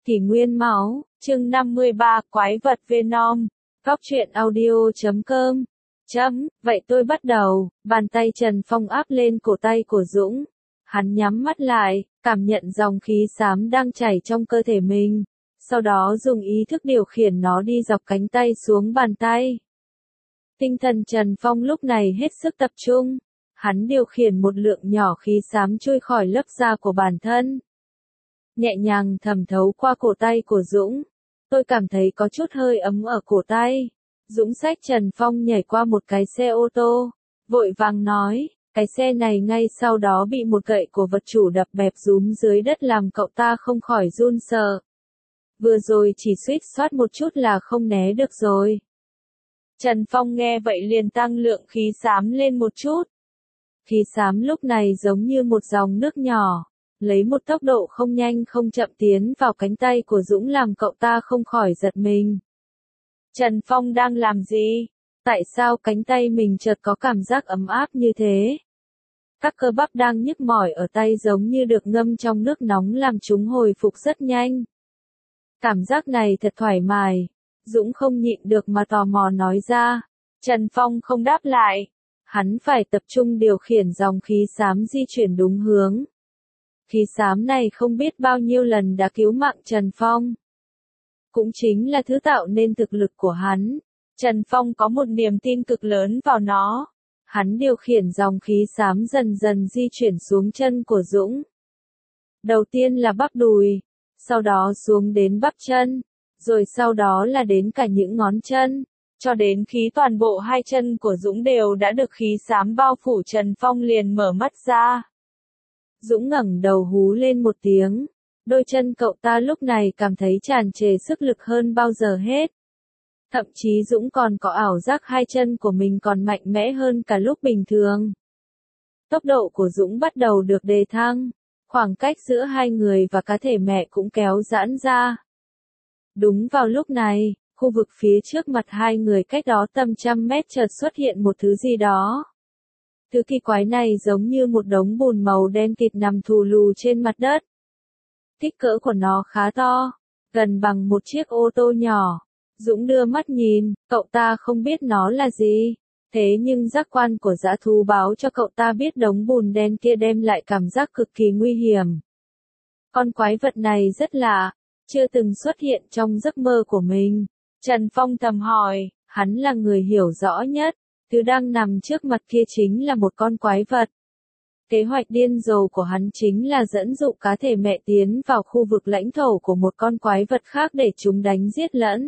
Kỷ nguyên máu, chương 53, quái vật Venom. Góc truyện audio.com. Vậy tôi bắt đầu, bàn tay Trần Phong áp lên cổ tay của Dũng. Hắn nhắm mắt lại, cảm nhận dòng khí xám đang chảy trong cơ thể mình. Sau đó dùng ý thức điều khiển nó đi dọc cánh tay xuống bàn tay. Tinh thần Trần Phong lúc này hết sức tập trung. Hắn điều khiển một lượng nhỏ khí xám trôi khỏi lớp da của bản thân. Nhẹ nhàng thẩm thấu qua cổ tay của Dũng. Tôi cảm thấy có chút hơi ấm ở cổ tay. Dũng xách Trần Phong nhảy qua một cái xe ô tô. Vội vàng nói, cái xe này ngay sau đó bị một gậy của vật chủ đập bẹp rúm dưới đất làm cậu ta không khỏi run sợ. Vừa rồi chỉ suýt soát một chút là không né được rồi. Trần Phong nghe vậy liền tăng lượng khí xám lên một chút. Khí xám lúc này giống như một dòng nước nhỏ. Lấy một tốc độ không nhanh không chậm tiến vào cánh tay của Dũng làm cậu ta không khỏi giật mình. Trần Phong đang làm gì? Tại sao cánh tay mình chợt có cảm giác ấm áp như thế? Các cơ bắp đang nhức mỏi ở tay giống như được ngâm trong nước nóng làm chúng hồi phục rất nhanh. Cảm giác này thật thoải mái. Dũng không nhịn được mà tò mò nói ra. Trần Phong không đáp lại. Hắn phải tập trung điều khiển dòng khí xám di chuyển đúng hướng. Khí xám này không biết bao nhiêu lần đã cứu mạng Trần Phong. Cũng chính là thứ tạo nên thực lực của hắn. Trần Phong có một niềm tin cực lớn vào nó. Hắn điều khiển dòng khí xám dần dần di chuyển xuống chân của Dũng. Đầu tiên là bắp đùi, sau đó xuống đến bắp chân, rồi sau đó là đến cả những ngón chân, cho đến khi toàn bộ hai chân của Dũng đều đã được khí xám bao phủ. Trần Phong liền mở mắt ra. Dũng ngẩng đầu hú lên một tiếng. Đôi chân cậu ta lúc này cảm thấy tràn trề sức lực hơn bao giờ hết. Thậm chí Dũng còn có ảo giác hai chân của mình còn mạnh mẽ hơn cả lúc bình thường. Tốc độ của Dũng bắt đầu được đề thăng. Khoảng cách giữa hai người và cá thể mẹ cũng kéo giãn ra. Đúng vào lúc này, khu vực phía trước mặt hai người cách đó tầm trăm mét chợt xuất hiện một thứ gì đó. Thứ kỳ quái này giống như một đống bùn màu đen kịt nằm thù lù trên mặt đất. Kích cỡ của nó khá to, gần bằng một chiếc ô tô nhỏ. Dũng đưa mắt nhìn, cậu ta không biết nó là gì. Thế nhưng giác quan của dã thú báo cho cậu ta biết đống bùn đen kia đem lại cảm giác cực kỳ nguy hiểm. Con quái vật này rất lạ, chưa từng xuất hiện trong giấc mơ của mình. Trần Phong thầm hỏi, hắn là người hiểu rõ nhất. Thứ đang nằm trước mặt kia chính là một con quái vật. Kế hoạch điên rồ của hắn chính là dẫn dụ cá thể mẹ tiến vào khu vực lãnh thổ của một con quái vật khác để chúng đánh giết lẫn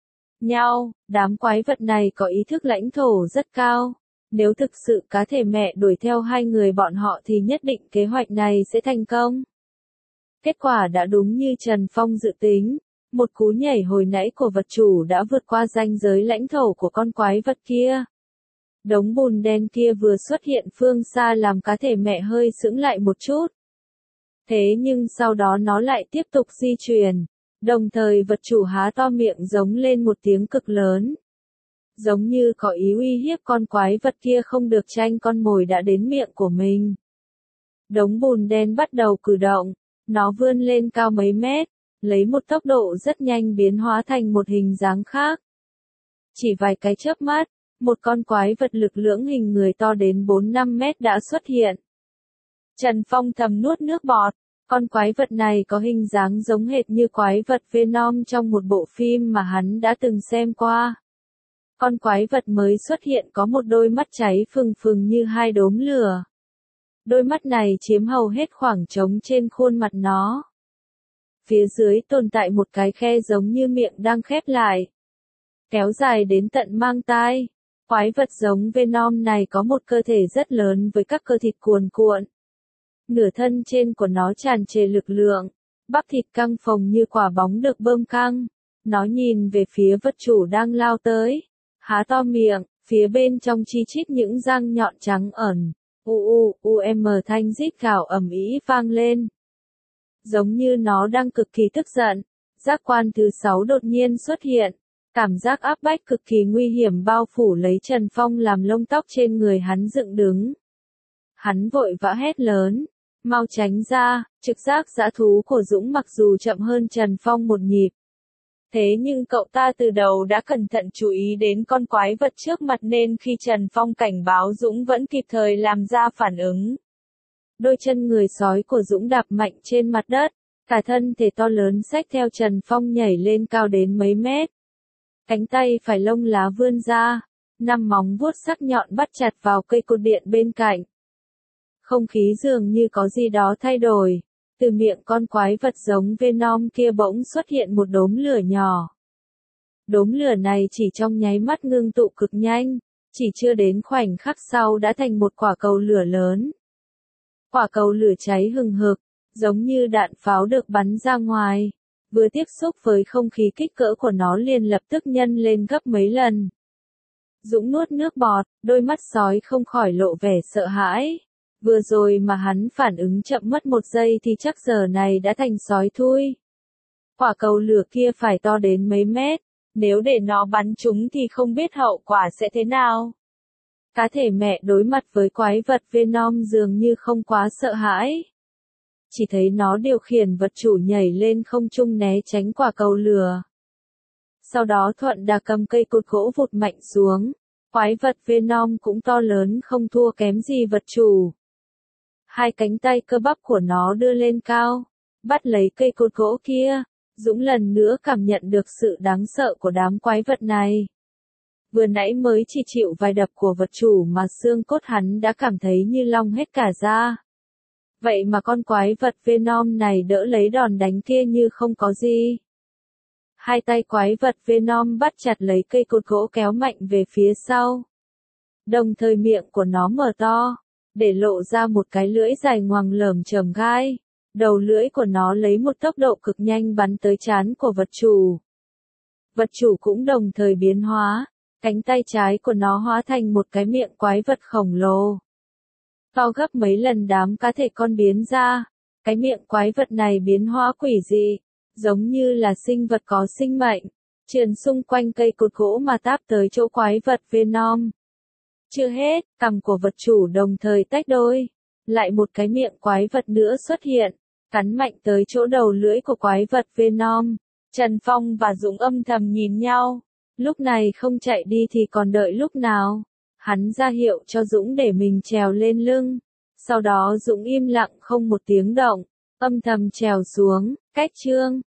nhau. Đám quái vật này có ý thức lãnh thổ rất cao. Nếu thực sự cá thể mẹ đuổi theo hai người bọn họ thì nhất định kế hoạch này sẽ thành công. Kết quả đã đúng như Trần Phong dự tính. Một cú nhảy hồi nãy của vật chủ đã vượt qua ranh giới lãnh thổ của con quái vật kia. Đống bùn đen kia vừa xuất hiện phương xa làm cá thể mẹ hơi sững lại một chút. Thế nhưng sau đó nó lại tiếp tục di chuyển. Đồng thời vật chủ há to miệng giống lên một tiếng cực lớn. Giống như có ý uy hiếp con quái vật kia không được tranh con mồi đã đến miệng của mình. Đống bùn đen bắt đầu cử động. Nó vươn lên cao mấy mét, lấy một tốc độ rất nhanh biến hóa thành một hình dáng khác. Chỉ vài cái chớp mắt, một con quái vật lực lưỡng hình người to đến 4-5 mét đã xuất hiện. Trần Phong thầm nuốt nước bọt. Con quái vật này có hình dáng giống hệt như quái vật Venom trong một bộ phim mà hắn đã từng xem qua. Con quái vật mới xuất hiện có một đôi mắt cháy phừng phừng như hai đốm lửa. Đôi mắt này chiếm hầu hết khoảng trống trên khuôn mặt nó. Phía dưới tồn tại một cái khe giống như miệng đang khép lại, kéo dài đến tận mang tai. Quái vật giống Venom này có một cơ thể rất lớn với các cơ thịt cuồn cuộn. Nửa thân trên của nó tràn trề lực lượng, bắp thịt căng phồng như quả bóng được bơm căng. Nó nhìn về phía vật chủ đang lao tới, há to miệng, phía bên trong chi chít những răng nhọn trắng ẩn. Thanh rít gào ầm ĩ vang lên. Giống như nó đang cực kỳ tức giận. Giác quan thứ 6 đột nhiên xuất hiện. Cảm giác áp bách cực kỳ nguy hiểm bao phủ lấy Trần Phong làm lông tóc trên người hắn dựng đứng. Hắn vội vã hét lớn. Mau tránh ra, trực giác dã thú của Dũng mặc dù chậm hơn Trần Phong một nhịp. Thế nhưng cậu ta từ đầu đã cẩn thận chú ý đến con quái vật trước mặt nên khi Trần Phong cảnh báo Dũng vẫn kịp thời làm ra phản ứng. Đôi chân người sói của Dũng đạp mạnh trên mặt đất, cả thân thể to lớn xách theo Trần Phong nhảy lên cao đến mấy mét. Cánh tay phải lông lá vươn ra, 5 móng vuốt sắc nhọn bắt chặt vào cây cột điện bên cạnh. Không khí dường như có gì đó thay đổi, từ miệng con quái vật giống Venom kia bỗng xuất hiện một đốm lửa nhỏ. Đốm lửa này chỉ trong nháy mắt ngưng tụ cực nhanh, chỉ chưa đến khoảnh khắc sau đã thành một quả cầu lửa lớn. Quả cầu lửa cháy hừng hực, giống như đạn pháo được bắn ra ngoài, vừa tiếp xúc với không khí kích cỡ của nó liền lập tức nhân lên gấp mấy lần. Dũng nuốt nước bọt, đôi mắt sói không khỏi lộ vẻ sợ hãi. Vừa rồi mà hắn phản ứng chậm mất 1 giây thì chắc giờ này đã thành sói thui. Quả cầu lửa kia phải to đến mấy mét, nếu để nó bắn trúng thì không biết hậu quả sẽ thế nào. Cá thể mẹ đối mặt với quái vật Venom dường như không quá sợ hãi. Chỉ thấy nó điều khiển vật chủ nhảy lên không trung né tránh quả cầu lửa. Sau đó thuận đà cầm cây cột gỗ vụt mạnh xuống. Quái vật Venom cũng to lớn không thua kém gì vật chủ. 2 cánh tay cơ bắp của nó đưa lên cao, bắt lấy cây cột gỗ kia. Dũng lần nữa cảm nhận được sự đáng sợ của đám quái vật này. Vừa nãy mới chỉ chịu vài đập của vật chủ mà xương cốt hắn đã cảm thấy như long hết cả da. Vậy mà con quái vật Venom này đỡ lấy đòn đánh kia như không có gì. 2 tay quái vật Venom bắt chặt lấy cây cột gỗ kéo mạnh về phía sau. Đồng thời miệng của nó mở to, để lộ ra một cái lưỡi dài ngoằng lởm chởm gai. Đầu lưỡi của nó lấy một tốc độ cực nhanh bắn tới trán của vật chủ. Vật chủ cũng đồng thời biến hóa, cánh tay trái của nó hóa thành một cái miệng quái vật khổng lồ. To gấp mấy lần đám cá thể con biến ra, cái miệng quái vật này biến hóa quỷ dị, giống như là sinh vật có sinh mệnh, trườn xung quanh cây cột gỗ mà táp tới chỗ quái vật Venom. Chưa hết, cằm của vật chủ đồng thời tách đôi, lại một cái miệng quái vật nữa xuất hiện, cắn mạnh tới chỗ đầu lưỡi của quái vật Venom. Trần Phong và Dũng âm thầm nhìn nhau, lúc này không chạy đi thì còn đợi lúc nào. Hắn ra hiệu cho Dũng để mình trèo lên lưng, sau đó Dũng im lặng không một tiếng động, âm thầm trèo xuống, cách chương.